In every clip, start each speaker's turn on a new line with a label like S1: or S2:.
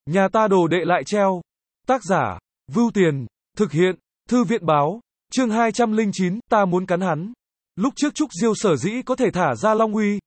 S1: Nhà ta đồ đệ lại treo. Tác giả, Vưu Tiền, thực hiện, Thư viện báo, chương 209, ta muốn cắn hắn. Lúc trước Trúc Diêu sở dĩ có thể thả ra Long Uy.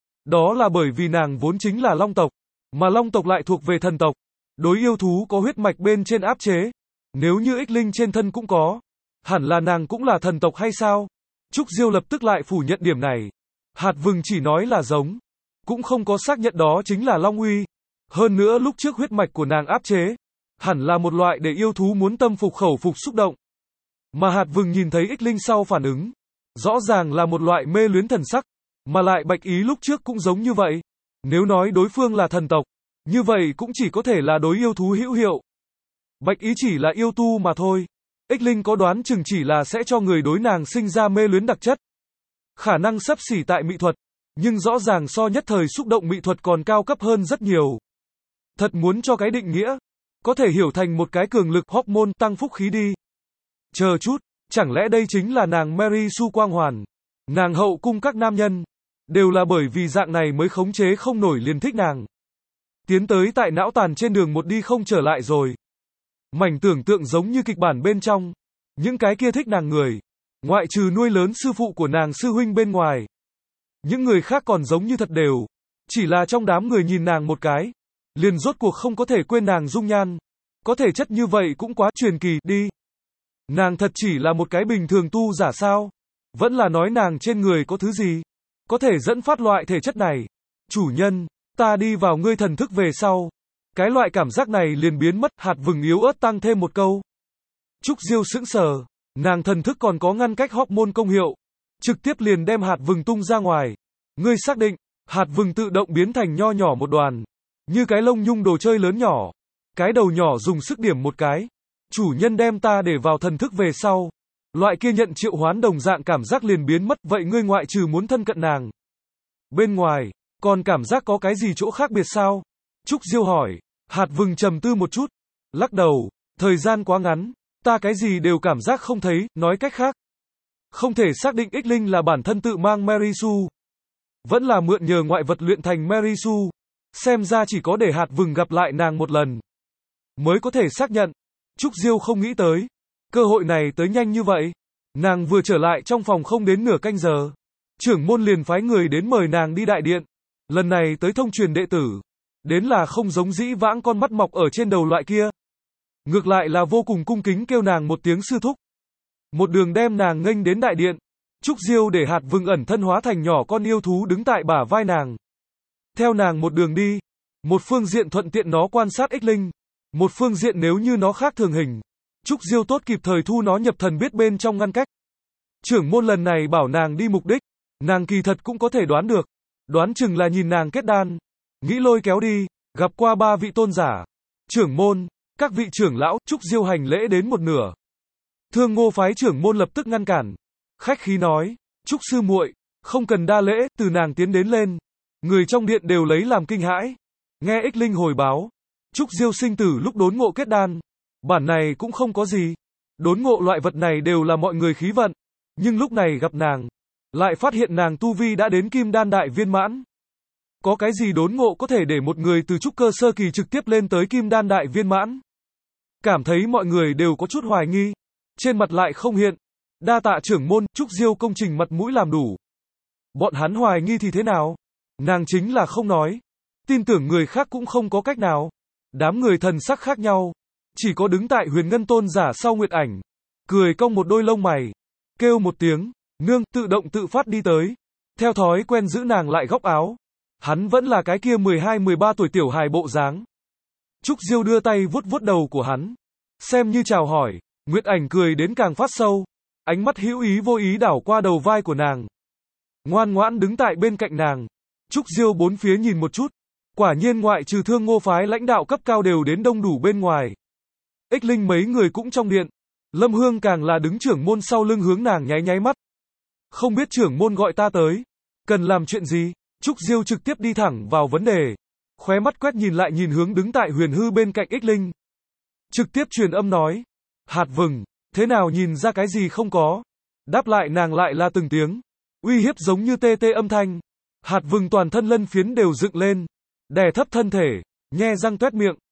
S1: Đó là bởi vì nàng vốn chính là Long tộc, mà Long tộc lại thuộc về thần tộc. Đối yêu thú có huyết mạch bên trên áp chế. Nếu như ích linh trên thân cũng có, hẳn là nàng cũng là thần tộc hay sao? Trúc Diêu lập tức lại phủ nhận điểm này. Hạt Vừng chỉ nói là giống, cũng không có xác nhận đó chính là Long Uy. Hơn nữa lúc trước huyết mạch của nàng áp chế, hẳn là một loại để yêu thú muốn tâm phục khẩu phục xúc động. Mà Hạt Vừng nhìn thấy ích linh sau phản ứng, rõ ràng là một loại mê luyến thần sắc, mà lại Bạch Ý lúc trước cũng giống như vậy. Nếu nói đối phương là thần tộc, như vậy cũng chỉ có thể là đối yêu thú hữu hiệu. Bạch Ý chỉ là yêu tu mà thôi. Ích linh có đoán chừng chỉ là sẽ cho người đối nàng sinh ra mê luyến đặc chất. Khả năng xấp xỉ tại mỹ thuật, nhưng rõ ràng so nhất thời xúc động mỹ thuật còn cao cấp hơn rất nhiều. Thật muốn cho cái định nghĩa, có thể hiểu thành một cái cường lực hormone tăng phúc khí đi. Chờ chút, chẳng lẽ đây chính là nàng Mary Sue quang hoàn? Nàng hậu cung các nam nhân, đều là bởi vì dạng này mới khống chế không nổi liền thích nàng. Tiến tới tại não tàn trên đường một đi không trở lại rồi. Mảnh tưởng tượng giống như kịch bản bên trong. Những cái kia thích nàng người, ngoại trừ nuôi lớn sư phụ của nàng sư huynh bên ngoài, những người khác còn giống như thật đều. Chỉ là trong đám người nhìn nàng một cái, liền rốt cuộc không có thể quên nàng dung nhan. Có thể chất như vậy cũng quá truyền kỳ đi. Nàng thật chỉ là một cái bình thường tu giả sao? Vẫn là nói nàng trên người có thứ gì có thể dẫn phát loại thể chất này? Chủ nhân, ta đi vào ngươi thần thức về sau, cái loại cảm giác này liền biến mất. Hạt Vừng yếu ớt tăng thêm một câu. Trúc Diêu sững sờ, nàng thần thức còn có ngăn cách hormone công hiệu, trực tiếp liền đem Hạt Vừng tung ra ngoài. Ngươi xác định? Hạt Vừng tự động biến thành nho nhỏ một đoàn, như cái lông nhung đồ chơi lớn nhỏ. Cái đầu nhỏ dùng sức điểm một cái. Chủ nhân đem ta để vào thần thức về sau, loại kia nhận triệu hoán đồng dạng cảm giác liền biến mất. Vậy ngươi ngoại trừ muốn thân cận nàng bên ngoài, còn cảm giác có cái gì chỗ khác biệt sao? Trúc Diêu hỏi. Hạt Vừng trầm tư một chút, lắc đầu, thời gian quá ngắn, ta cái gì đều cảm giác không thấy. Nói cách khác, không thể xác định ích linh là bản thân tự mang Mary Sue, vẫn là mượn nhờ ngoại vật luyện thành Mary Sue. Xem ra chỉ có để Hạt Vừng gặp lại nàng một lần mới có thể xác nhận. Trúc Diêu không nghĩ tới, cơ hội này tới nhanh như vậy. Nàng vừa trở lại trong phòng không đến nửa canh giờ, trưởng môn liền phái người đến mời nàng đi đại điện. Lần này tới thông truyền đệ tử, đến là không giống dĩ vãng con mắt mọc ở trên đầu loại kia. Ngược lại là vô cùng cung kính kêu nàng một tiếng sư thúc. Một đường đem nàng nghênh đến đại điện. Trúc Diêu để Hạt Vừng ẩn thân hóa thành nhỏ con yêu thú đứng tại bả vai nàng. Theo nàng một đường đi, một phương diện thuận tiện nó quan sát ích linh, một phương diện nếu như nó khác thường hình, Trúc Diêu tốt kịp thời thu nó nhập thần biết bên trong ngăn cách. Trưởng môn lần này bảo nàng đi mục đích, nàng kỳ thật cũng có thể đoán được. Đoán chừng là nhìn nàng kết đan, nghĩ lôi kéo đi, gặp qua 3 vị tôn giả. Trưởng môn, các vị trưởng lão. Trúc Diêu hành lễ đến một nửa. Thương Ngô phái trưởng môn lập tức ngăn cản, khách khí nói, Trúc sư muội, không cần đa lễ. Từ nàng tiến đến lên, người trong điện đều lấy làm kinh hãi. Nghe ích linh hồi báo, Trúc Diêu sinh tử lúc đốn ngộ kết đan, bản này cũng không có gì. Đốn ngộ loại vật này đều là mọi người khí vận, nhưng lúc này gặp nàng, lại phát hiện nàng tu vi đã đến kim đan đại viên mãn. Có cái gì đốn ngộ có thể để một người từ trúc cơ sơ kỳ trực tiếp lên tới kim đan đại viên mãn? Cảm thấy mọi người đều có chút hoài nghi, trên mặt lại không hiện. Đa tạ trưởng môn. Trúc Diêu công trình mặt mũi làm đủ. Bọn hắn hoài nghi thì thế nào? Nàng chính là không nói, tin tưởng người khác cũng không có cách nào. Đám người thần sắc khác nhau, chỉ có đứng tại Huyền Ngân tôn giả sau Nguyệt Ảnh, cười cong một đôi lông mày, kêu một tiếng, nương, tự động tự phát đi tới. Theo thói quen giữ nàng lại góc áo. Hắn vẫn là cái kia 12-13 tuổi tiểu hài bộ dáng. Trúc Diêu đưa tay vuốt vuốt đầu của hắn, xem như chào hỏi. Nguyệt Ảnh cười đến càng phát sâu, ánh mắt hữu ý vô ý đảo qua đầu vai của nàng. Ngoan ngoãn đứng tại bên cạnh nàng. Trúc Diêu bốn phía nhìn một chút, quả nhiên ngoại trừ Thương Ngô phái lãnh đạo cấp cao đều đến đông đủ bên ngoài. Ích linh mấy người cũng trong điện. Lâm Hương càng là đứng trưởng môn sau lưng hướng nàng nháy nháy mắt. Không biết trưởng môn gọi ta tới, cần làm chuyện gì? Trúc Diêu trực tiếp đi thẳng vào vấn đề, khóe mắt quét nhìn lại nhìn hướng đứng tại Huyền Hư bên cạnh ích linh. Trực tiếp truyền âm nói, Hạt Vừng, thế nào nhìn ra cái gì không có? Đáp lại nàng lại là từng tiếng uy hiếp giống như tê tê âm thanh. Hạt Vừng toàn thân lân phiến đều dựng lên, đè thấp thân thể, nhe răng toét miệng,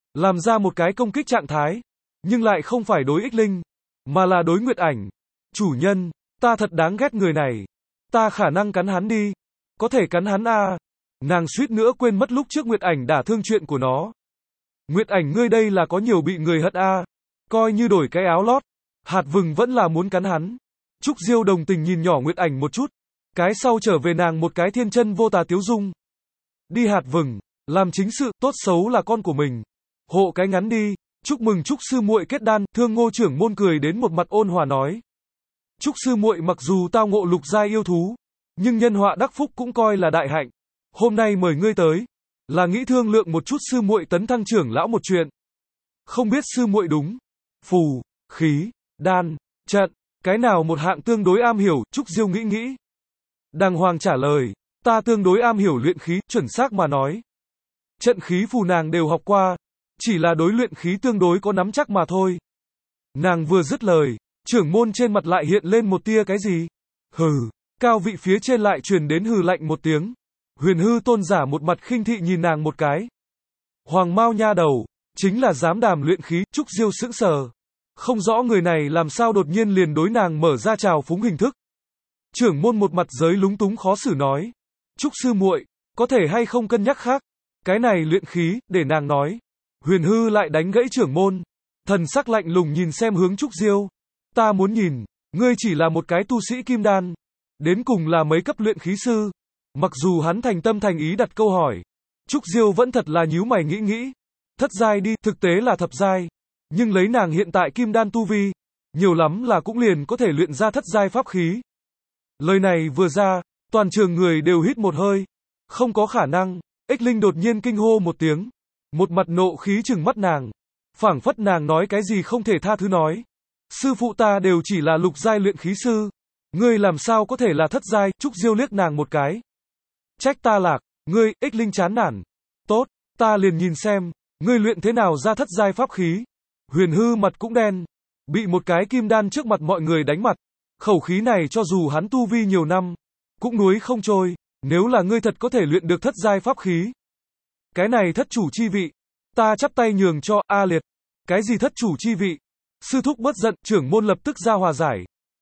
S1: làm ra một cái công kích trạng thái, nhưng lại không phải đối Ích Linh, mà là đối Nguyệt Ảnh. Chủ nhân, ta thật đáng ghét người này. Ta khả năng cắn hắn đi. Có thể cắn hắn à. Nàng suýt nữa quên mất lúc trước Nguyệt Ảnh đả thương chuyện của nó. Nguyệt Ảnh ngươi đây là có nhiều bị người hận à. Coi như đổi cái áo lót. Hạt Vừng vẫn là muốn cắn hắn. Trúc Diêu đồng tình nhìn nhỏ Nguyệt Ảnh một chút. Cái sau trở về nàng một cái thiên chân vô tà tiếu dung. Đi Hạt Vừng, làm chính sự, tốt xấu là con của mình. Hộ cái ngắn đi. Chúc mừng Trúc sư muội kết đan, Thương Ngô trưởng môn cười đến một mặt ôn hòa nói. Trúc sư muội mặc dù tao ngộ lục giai yêu thú, nhưng nhân họa đắc phúc cũng coi là đại hạnh. Hôm nay mời ngươi tới, là nghĩ thương lượng một chút sư muội tấn thăng trưởng lão một chuyện. Không biết sư muội đúng, phù, khí, đan, trận, cái nào một hạng tương đối am hiểu, Trúc Diêu nghĩ nghĩ. Đàng hoàng trả lời, ta tương đối am hiểu luyện khí, chuẩn xác mà nói. Trận khí phù nàng đều học qua, chỉ là đối luyện khí tương đối có nắm chắc mà thôi. Nàng vừa dứt lời, trưởng môn trên mặt lại hiện lên một tia cái gì? Hừ, cao vị phía trên lại truyền đến hừ lạnh một tiếng. Huyền hư tôn giả một mặt khinh thị nhìn nàng một cái. Hoàng Mao nha đầu, chính là dám đàm luyện khí, Trúc Diêu sững sờ. Không rõ người này làm sao đột nhiên liền đối nàng mở ra trào phúng hình thức. Trưởng môn một mặt giới lúng túng khó xử nói. Trúc sư muội, có thể hay không cân nhắc khác? Cái này luyện khí, để nàng nói. Huyền hư lại đánh gãy trưởng môn. Thần sắc lạnh lùng nhìn xem hướng Trúc Diêu. Ta muốn nhìn, ngươi chỉ là một cái tu sĩ kim đan. Đến cùng là mấy cấp luyện khí sư. Mặc dù hắn thành tâm thành ý đặt câu hỏi. Trúc Diêu vẫn thật là nhíu mày nghĩ nghĩ. Thất giai đi, thực tế là thập giai. Nhưng lấy nàng hiện tại kim đan tu vi, nhiều lắm là cũng liền có thể luyện ra thất giai pháp khí. Lời này vừa ra, toàn trường người đều hít một hơi. Không có khả năng. Ích Linh đột nhiên kinh hô một tiếng. Một mặt nộ khí trừng mắt nàng. Phảng phất nàng nói cái gì không thể tha thứ nói. Sư phụ ta đều chỉ là lục giai luyện khí sư. Ngươi làm sao có thể là thất giai? Trúc Diêu liếc nàng một cái. Trách ta lạc, ngươi, Ích Linh chán nản. Tốt, ta liền nhìn xem, ngươi luyện thế nào ra thất giai pháp khí. Huyền hư mặt cũng đen. Bị một cái kim đan trước mặt mọi người đánh mặt. Khẩu khí này cho dù hắn tu vi nhiều năm, cũng nuối không trôi. Nếu là ngươi thật có thể luyện được thất giai pháp khí. Cái này thất chủ chi vị. Ta chắp tay nhường cho A Liệt. Cái gì thất chủ chi vị? Sư thúc bất giận, trưởng môn lập tức ra hòa giải.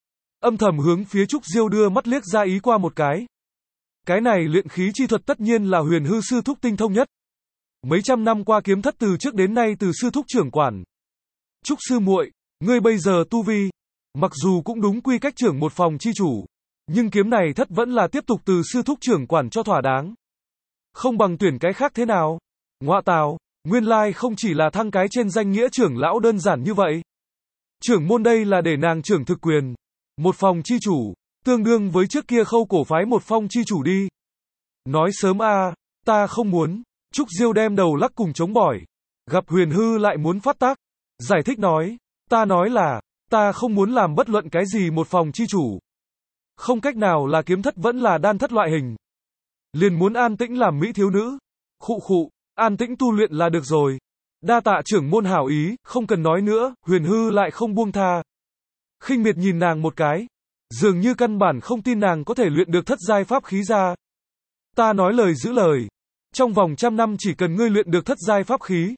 S1: Âm thầm hướng phía Trúc Diêu đưa mắt liếc ra ý qua một cái. Cái này luyện khí chi thuật tất nhiên là huyền hư sư thúc tinh thông nhất. Mấy trăm năm qua kiếm thất từ trước đến nay từ sư thúc trưởng quản. Trúc sư muội, ngươi bây giờ tu vi, mặc dù cũng đúng quy cách trưởng một phòng chi chủ, nhưng kiếm này thất vẫn là tiếp tục từ sư thúc trưởng quản cho thỏa đáng. Không bằng tuyển cái khác thế nào? Ngoạ tào, nguyên lai không chỉ là thăng cái trên danh nghĩa trưởng lão đơn giản như vậy. Trưởng môn đây là để nàng trưởng thực quyền. Một phòng chi chủ, tương đương với trước kia Khâu cổ phái một phong chi chủ đi. Nói sớm a, ta không muốn. Trúc Diêu đem đầu lắc cùng chống bỏi. Gặp huyền hư lại muốn phát tác. Giải thích nói, ta nói là, ta không muốn làm bất luận cái gì một phòng chi chủ. Không cách nào là kiếm thất vẫn là đan thất loại hình. Liền muốn an tĩnh làm mỹ thiếu nữ. Khụ khụ, an tĩnh tu luyện là được rồi. Đa tạ trưởng môn hảo ý, không cần nói nữa, huyền hư lại không buông tha. Khinh miệt nhìn nàng một cái. Dường như căn bản không tin nàng có thể luyện được thất giai pháp khí ra. Ta nói lời giữ lời. Trong vòng 100 năm chỉ cần ngươi luyện được thất giai pháp khí.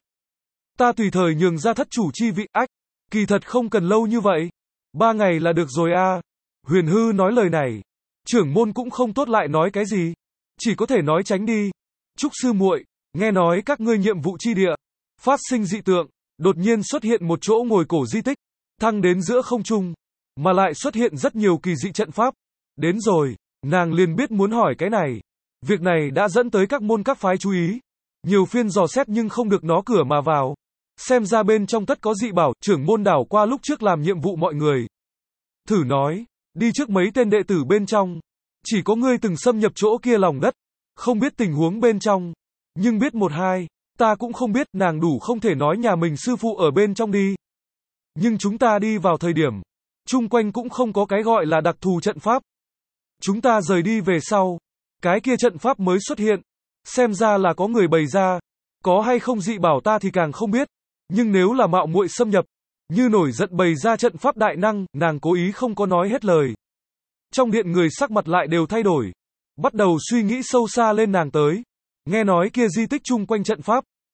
S1: Ta tùy thời nhường ra thất chủ chi vị ách. Kỳ thật không cần lâu như vậy. 3 ngày là được rồi a. Huyền hư nói lời này. Trưởng môn cũng không tốt lại nói cái gì. Chỉ có thể nói tránh đi. Trúc sư muội, nghe nói các ngươi nhiệm vụ chi địa. Phát sinh dị tượng. Đột nhiên xuất hiện một chỗ ngồi cổ di tích. Thăng đến giữa không trung. Mà lại xuất hiện rất nhiều kỳ dị trận pháp. Đến rồi, nàng liền biết muốn hỏi cái này. Việc này đã dẫn tới các môn các phái chú ý. Nhiều phiên dò xét nhưng không được nó cửa mà vào. Xem ra bên trong tất có dị bảo, trưởng môn đảo qua lúc trước làm nhiệm vụ mọi người. Thử nói, đi trước mấy tên đệ tử bên trong. Chỉ có ngươi từng xâm nhập chỗ kia lòng đất. Không biết tình huống bên trong. Nhưng biết một hai, ta cũng không biết, nàng đủ không thể nói nhà mình sư phụ ở bên trong đi. Nhưng chúng ta đi vào thời điểm. Chung quanh cũng không có cái gọi là đặc thù trận pháp. Chúng ta rời đi về sau. Cái kia trận pháp mới xuất hiện. Xem ra là có người bày ra. Có hay không dị bảo ta thì càng không biết. Nhưng nếu là mạo muội xâm nhập. Như nổi giận bày ra trận pháp đại năng, nàng cố ý không có nói hết lời. Trong điện người sắc mặt lại đều thay đổi. Bắt đầu suy nghĩ sâu xa lên nàng tới. Nghe nói kia di tích chung quanh trận pháp.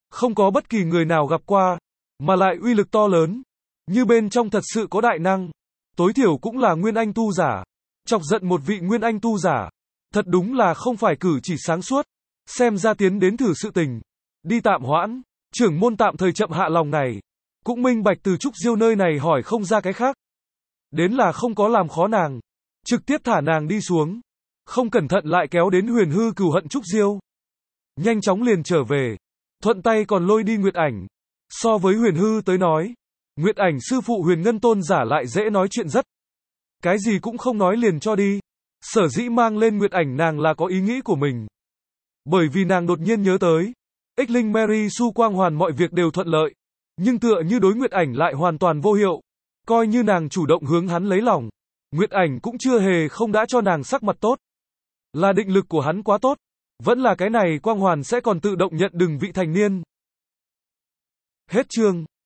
S1: không có bất kỳ người nào gặp qua, mà lại uy lực to lớn, như bên trong thật sự có đại năng, tối thiểu cũng là nguyên anh tu giả, chọc giận một vị nguyên anh tu giả, thật đúng là không phải cử chỉ sáng suốt, xem ra tiến đến thử sự tình, đi tạm hoãn, trưởng môn tạm thời chậm hạ lòng này, cũng minh bạch từ Trúc Diêu nơi này hỏi không ra cái khác, đến là không có làm khó nàng, trực tiếp thả nàng đi xuống, không cẩn thận lại kéo đến Huyền Hư cừu hận Trúc Diêu, nhanh chóng liền trở về, thuận tay còn lôi đi Nguyệt Ảnh, so với Huyền Hư tới nói, Nguyệt Ảnh sư phụ Huyền Ngân Tôn giả lại dễ nói chuyện rất, cái gì cũng không nói liền cho đi, sở dĩ mang lên Nguyệt Ảnh nàng là có ý nghĩ của mình, bởi vì nàng đột nhiên nhớ tới, Ích Linh Mary Su Quang Hoàn mọi việc đều thuận lợi, nhưng tựa như đối Nguyệt Ảnh lại hoàn toàn vô hiệu, coi như nàng chủ động hướng hắn lấy lòng, Nguyệt Ảnh cũng chưa hề không đã cho nàng sắc mặt tốt, là định lực của hắn quá tốt, vẫn là cái này Quang Hoàn sẽ còn tự động nhận đừng vị thành niên. Hết chương.